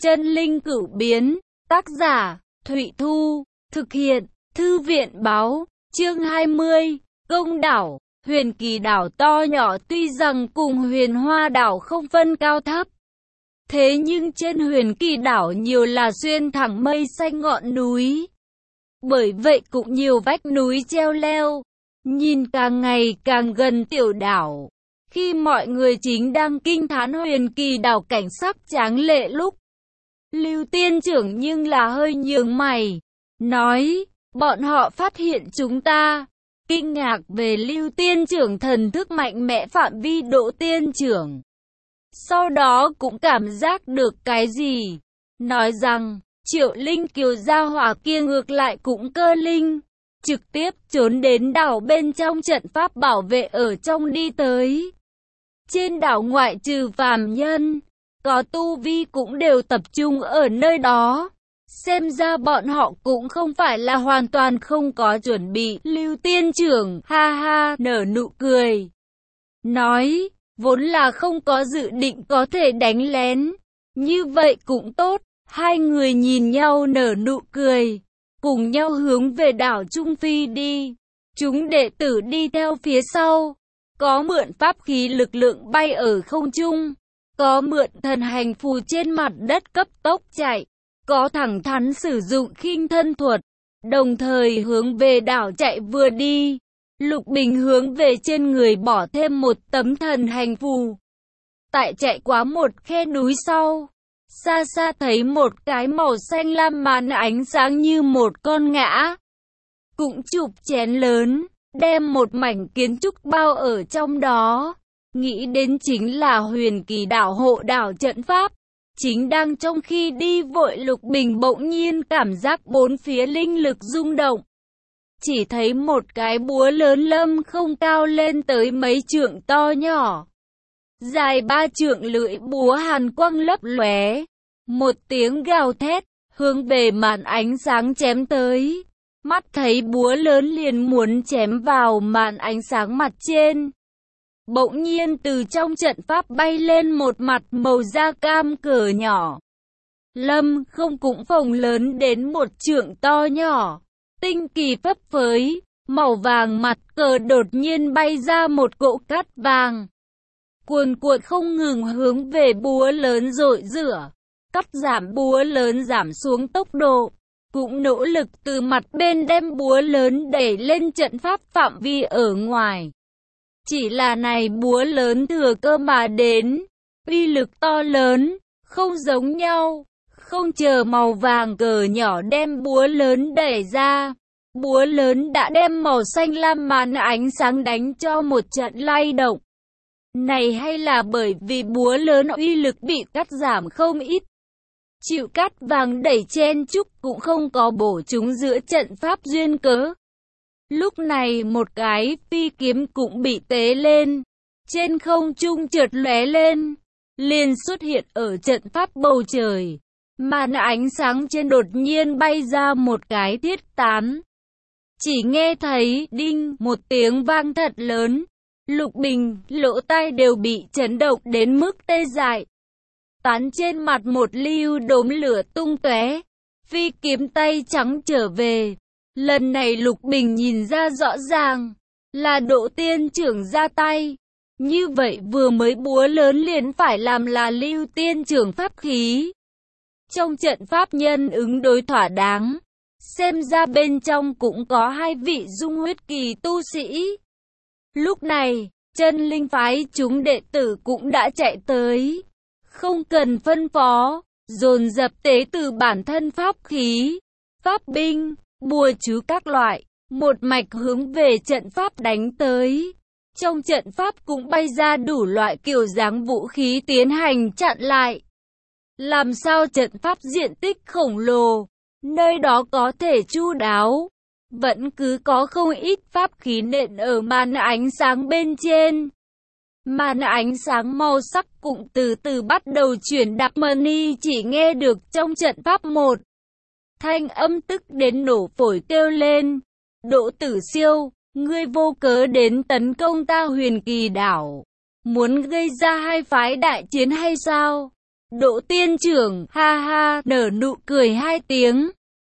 Chân linh cửu biến, tác giả, Thụy Thu, thực hiện, Thư viện báo, chương 20, Công đảo, Huyền Kỳ đảo to nhỏ tuy rằng cùng Huyền Hoa đảo không phân cao thấp. Thế nhưng trên Huyền Kỳ đảo nhiều là xuyên thẳng mây xanh ngọn núi. Bởi vậy cũng nhiều vách núi treo leo, nhìn càng ngày càng gần tiểu đảo. Khi mọi người chính đang kinh thán Huyền Kỳ đảo cảnh sắc tráng lệ lúc, Lưu Tiên Trưởng nhưng là hơi nhướng mày, nói, bọn họ phát hiện chúng ta. Kinh ngạc về Lưu Tiên Trưởng thần thức mạnh mẽ phạm vi Đỗ Tiên Trưởng. Sau đó cũng cảm giác được cái gì, nói rằng, Triệu Linh Kiều gia hỏa kia ngược lại cũng cơ linh, trực tiếp trốn đến đảo bên trong trận pháp bảo vệ ở trong đi tới. Trên đảo ngoại trừ phàm nhân, có tu vi cũng đều tập trung ở nơi đó. Xem ra bọn họ cũng không phải là hoàn toàn không có chuẩn bị. Lưu Tiên Trưởng ha ha nở nụ cười, nói, vốn là không có dự định có thể đánh lén, như vậy cũng tốt. Hai người nhìn nhau nở nụ cười, cùng nhau hướng về đảo Trung Phi đi. Chúng đệ tử đi theo phía sau, có mượn pháp khí lực lượng bay ở không trung, có mượn thần hành phù trên mặt đất cấp tốc chạy, có thẳng thắn sử dụng khinh thân thuật, đồng thời hướng về đảo chạy vừa đi. Lục Bình hướng về trên người bỏ thêm một tấm thần hành phù. Tại chạy qua một khe núi sau, xa xa thấy một cái màu xanh lam màn ánh sáng như một con ngã. Cũng chụp chén lớn, đem một mảnh kiến trúc bao ở trong đó. Nghĩ đến chính là Huyền Kỳ đảo hộ đảo trận pháp. Chính đang trong khi đi vội, Lục Bình bỗng nhiên cảm giác bốn phía linh lực rung động. Chỉ thấy một cái búa lớn lâm không cao lên tới mấy trượng to nhỏ. Dài 3 trượng, lưỡi búa hàn quang lấp lóe. Một tiếng gào thét, hướng về màn ánh sáng chém tới. Mắt thấy búa lớn liền muốn chém vào màn ánh sáng mặt trên. Bỗng nhiên từ trong trận pháp bay lên một mặt màu da cam cỡ nhỏ. Lâm không cũng phồng lớn đến 1 trượng to nhỏ. Tinh kỳ phấp phới, màu vàng mặt cờ đột nhiên bay ra một cỗ cát vàng. Cuồn cuộn không ngừng hướng về búa lớn rội rửa. Cắt giảm búa lớn giảm xuống tốc độ. Cũng nỗ lực từ mặt bên đem búa lớn đẩy lên trận pháp phạm vi ở ngoài. Chỉ là này búa lớn thừa cơ mà đến, uy lực to lớn, không giống nhau. Không chờ màu vàng cờ nhỏ đem búa lớn đẩy ra, búa lớn đã đem màu xanh lam màn ánh sáng đánh cho một trận lay động. Này hay là bởi vì búa lớn uy lực bị cắt giảm không ít. Chịu cắt vàng đẩy chen chúc cũng không có bổ chúng giữa trận pháp duyên cớ. Lúc này một cái phi kiếm cũng bị tế lên, trên không trung chợt lóe lên, liền xuất hiện ở trận pháp bầu trời. Màn ánh sáng trên đột nhiên bay ra một cái thiết tán. Chỉ nghe thấy đinh một tiếng vang thật lớn. Lục Bình, lỗ tai đều bị chấn động đến mức tê dại. Tán trên mặt một lưu đốm lửa tung tóe. Phi kiếm tay trắng trở về. Lần này Lục Bình nhìn ra rõ ràng, là Đỗ Tiên Trưởng ra tay. Như vậy vừa mới búa lớn liền phải làm là Lưu Tiên Trưởng pháp khí. Trong trận pháp nhân ứng đối thỏa đáng, xem ra bên trong cũng có 2 vị dung huyết kỳ tu sĩ. Lúc này, chân linh phái chúng đệ tử cũng đã chạy tới. Không cần phân phó, dồn dập tế từ bản thân pháp khí, pháp binh, bùa chú các loại, một mạch hướng về trận pháp đánh tới. Trong trận pháp cũng bay ra đủ loại kiểu dáng vũ khí tiến hành chặn lại. Làm sao trận pháp diện tích khổng lồ, nơi đó có thể chu đáo, vẫn cứ có không ít pháp khí nện ở màn ánh sáng bên trên. Màn ánh sáng màu sắc cũng từ từ bắt đầu chuyển đặc. Mani chỉ nghe được trong trận pháp một thanh âm tức đến nổ phổi kêu lên, Đỗ Tử Siêu, ngươi vô cớ đến tấn công ta Huyền Kỳ đảo, muốn gây ra 2 phái đại chiến hay sao? Đỗ Tiên Trưởng ha ha nở nụ cười hai tiếng.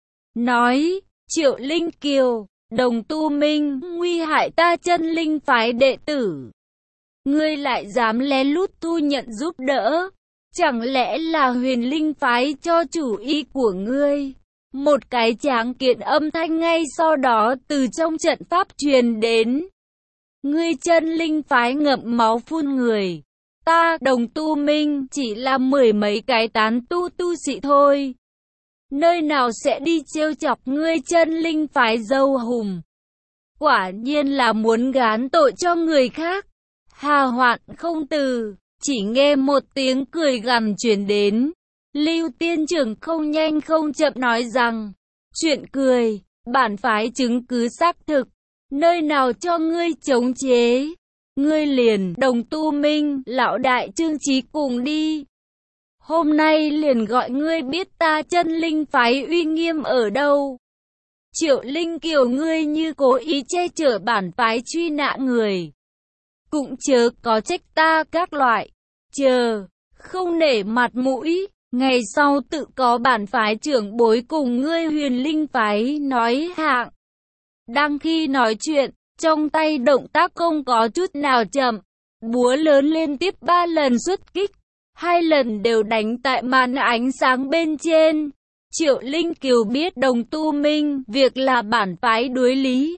Nói, Triệu Linh Kiều, Đồng Tu Minh, nguy hại ta chân linh phái đệ tử. Ngươi lại dám lén lút thu nhận giúp đỡ. Chẳng lẽ là Huyền Linh phái cho chủ ý của ngươi? Một cái tráng kiện âm thanh ngay sau đó từ trong trận pháp truyền đến. Ngươi chân linh phái ngậm máu phun người. Ta, Đồng Tu Minh, chỉ là mười mấy cái tán tu sĩ thôi. Nơi nào sẽ đi trêu chọc ngươi chân linh phái dâu hùm. Quả nhiên là muốn gán tội cho người khác. Hà Hoạn không từ, chỉ nghe một tiếng cười gằn truyền đến. Lưu Tiên Trưởng không nhanh không chậm nói rằng, chuyện cười, bản phái chứng cứ xác thực, nơi nào cho ngươi chống chế. Ngươi liền, Đồng Tu Minh, lão đại Trương Chí cùng đi. Hôm nay liền gọi ngươi biết ta chân linh phái uy nghiêm ở đâu. Triệu Linh Kiều ngươi như cố ý che chở bản phái truy nã người. Cũng chớ có trách ta các loại. Chờ, không nể mặt mũi. Ngày sau tự có bản phái trưởng bối cùng ngươi Huyền Linh phái nói hạng. Đang khi nói chuyện, trong tay động tác không có chút nào chậm. Búa lớn liên tiếp 3 lần xuất kích. 2 lần đều đánh tại màn ánh sáng bên trên. Triệu Linh Kiều biết Đồng Tu Minh việc là bản phái đối lý.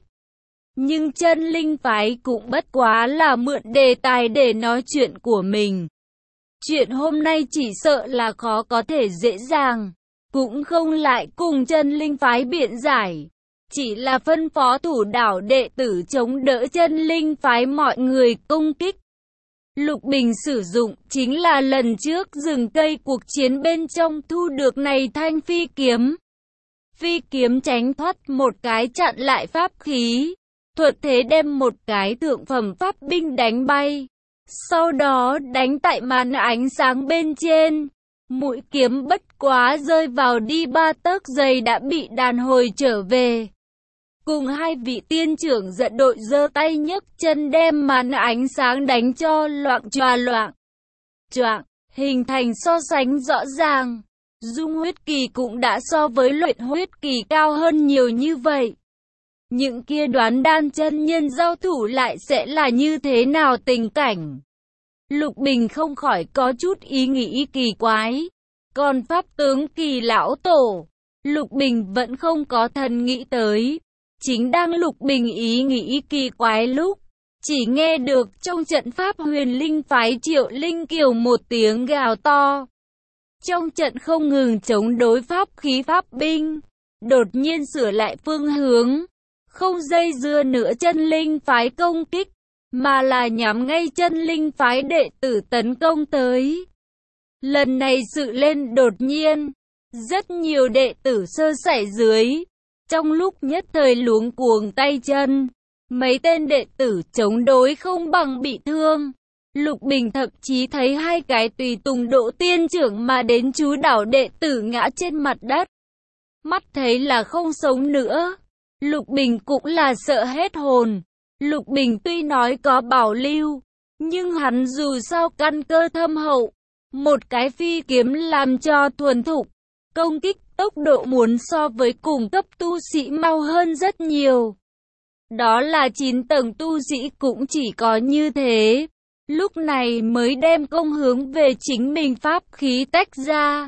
Nhưng chân linh phái cũng bất quá là mượn đề tài để nói chuyện của mình. Chuyện hôm nay chỉ sợ là khó có thể dễ dàng. Cũng không lại cùng chân linh phái biện giải. Chỉ là phân phó thủ đảo đệ tử chống đỡ chân linh phái mọi người công kích. Lục Bình sử dụng chính là lần trước rừng cây cuộc chiến bên trong thu được này thanh phi kiếm. Phi kiếm tránh thoát một cái chặn lại pháp khí. Thuật thế đem một cái thượng phẩm pháp binh đánh bay. Sau đó đánh tại màn ánh sáng bên trên. Mũi kiếm bất quá rơi vào đi 3 tấc giày đã bị đàn hồi trở về. Cùng hai vị tiên trưởng dẫn đội giơ tay nhấc chân đem màn ánh sáng đánh cho loạng choạng, hình thành so sánh rõ ràng. Dung huyết kỳ cũng đã so với luyện huyết kỳ cao hơn nhiều như vậy. Những kia đoán đan chân nhân giao thủ lại sẽ là như thế nào tình cảnh? Lục Bình không khỏi có chút ý nghĩ kỳ quái. Còn pháp tướng Kỳ lão tổ, Lục Bình vẫn không có thần nghĩ tới. Chính đang Lục Bình ý nghĩ kỳ quái lúc, chỉ nghe được trong trận pháp Huyền Linh phái Triệu Linh Kiều một tiếng gào to. Trong trận không ngừng chống đối pháp khí pháp binh, đột nhiên sửa lại phương hướng, không dây dưa nữa chân linh phái công kích, mà là nhắm ngay chân linh phái đệ tử tấn công tới. Lần này sự lên đột nhiên, rất nhiều đệ tử sơ sẩy dưới. Trong lúc nhất thời luống cuống tay chân, mấy tên đệ tử chống đối không bằng bị thương. Lục Bình thậm chí thấy 2 cái tùy tùng Đỗ Tiên Trưởng mà đến chú đảo đệ tử ngã trên mặt đất. Mắt thấy là không sống nữa. Lục Bình cũng là sợ hết hồn. Lục Bình tuy nói có bảo lưu, nhưng hắn dù sao căn cơ thâm hậu. Một cái phi kiếm làm cho thuần thục, công kích tốc độ muốn so với cùng cấp tu sĩ mau hơn rất nhiều. Đó là 9 tầng tu sĩ cũng chỉ có như thế. Lúc này mới đem công hướng về chính mình pháp khí tách ra.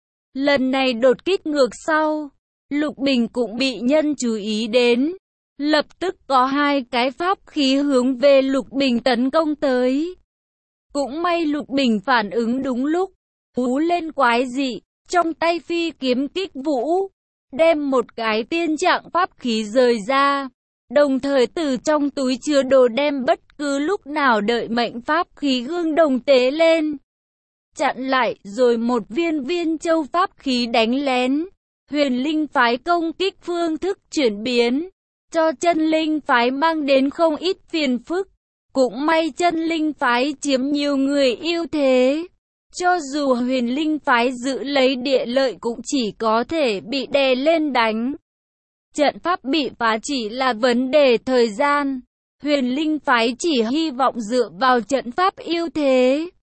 Lần này đột kích ngược sau, Lục Bình cũng bị nhân chú ý đến. Lập tức có 2 cái pháp khí hướng về Lục Bình tấn công tới. Cũng may Lục Bình phản ứng đúng lúc, hú lên quái dị, trong tay phi kiếm kích vũ, đem một cái tiên trạng pháp khí rời ra. Đồng thời từ trong túi chứa đồ đem bất cứ lúc nào đợi mệnh pháp khí gương đồng tế lên. Chặn lại rồi một viên châu pháp khí đánh lén. Huyền Linh phái công kích phương thức chuyển biến, cho chân linh phái mang đến không ít phiền phức. Cũng may chân linh phái chiếm nhiều người ưu thế. Cho dù Huyền Linh phái giữ lấy địa lợi cũng chỉ có thể bị đè lên đánh. Trận pháp bị phá chỉ là vấn đề thời gian. Huyền Linh phái chỉ hy vọng dựa vào trận pháp ưu thế.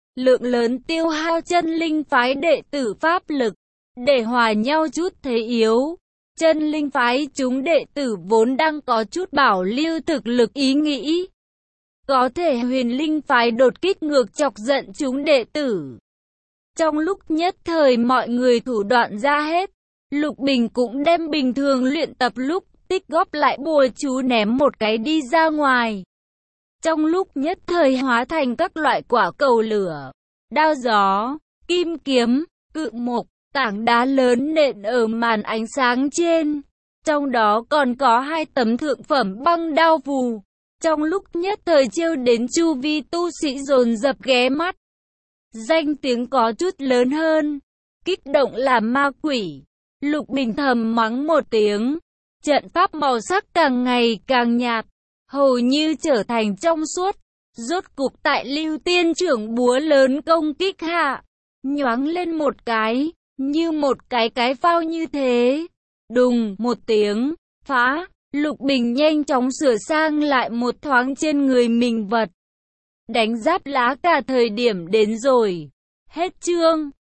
lượng lớn tiêu hao chân linh phái đệ tử pháp lực, để hòa nhau chút thế yếu. Chân linh phái chúng đệ tử vốn đang có chút bảo lưu thực lực ý nghĩ. Có thể huyền linh phái đột kích ngược chọc giận chúng đệ tử. Trong lúc nhất thời mọi người thủ đoạn ra hết, Lục Bình cũng đem bình thường luyện tập lúc tích góp lại bùa chú ném một cái đi ra ngoài. Trong lúc nhất thời hóa thành các loại quả cầu lửa, đao gió, kim kiếm, cự mộc, tảng đá lớn nện ở màn ánh sáng trên. Trong đó còn có 2 tấm thượng phẩm băng đao phù. Trong lúc nhất thời chiêu đến chu vi tu sĩ dồn dập ghé mắt. Danh tiếng có chút lớn hơn. Kích động làm ma quỷ. Lục Bình thầm mắng một tiếng. Trận pháp màu sắc càng ngày càng nhạt, hầu như trở thành trong suốt. Rốt cục tại Lưu Tiên trưởng búa lớn công kích hạ, nhoáng lên một cái, như một cái phao như thế. Đùng một tiếng, phá. Lục Bình nhanh chóng sửa sang lại một thoáng trên người mình vật. Đánh giáp lá cả thời điểm đến rồi. Hết chương.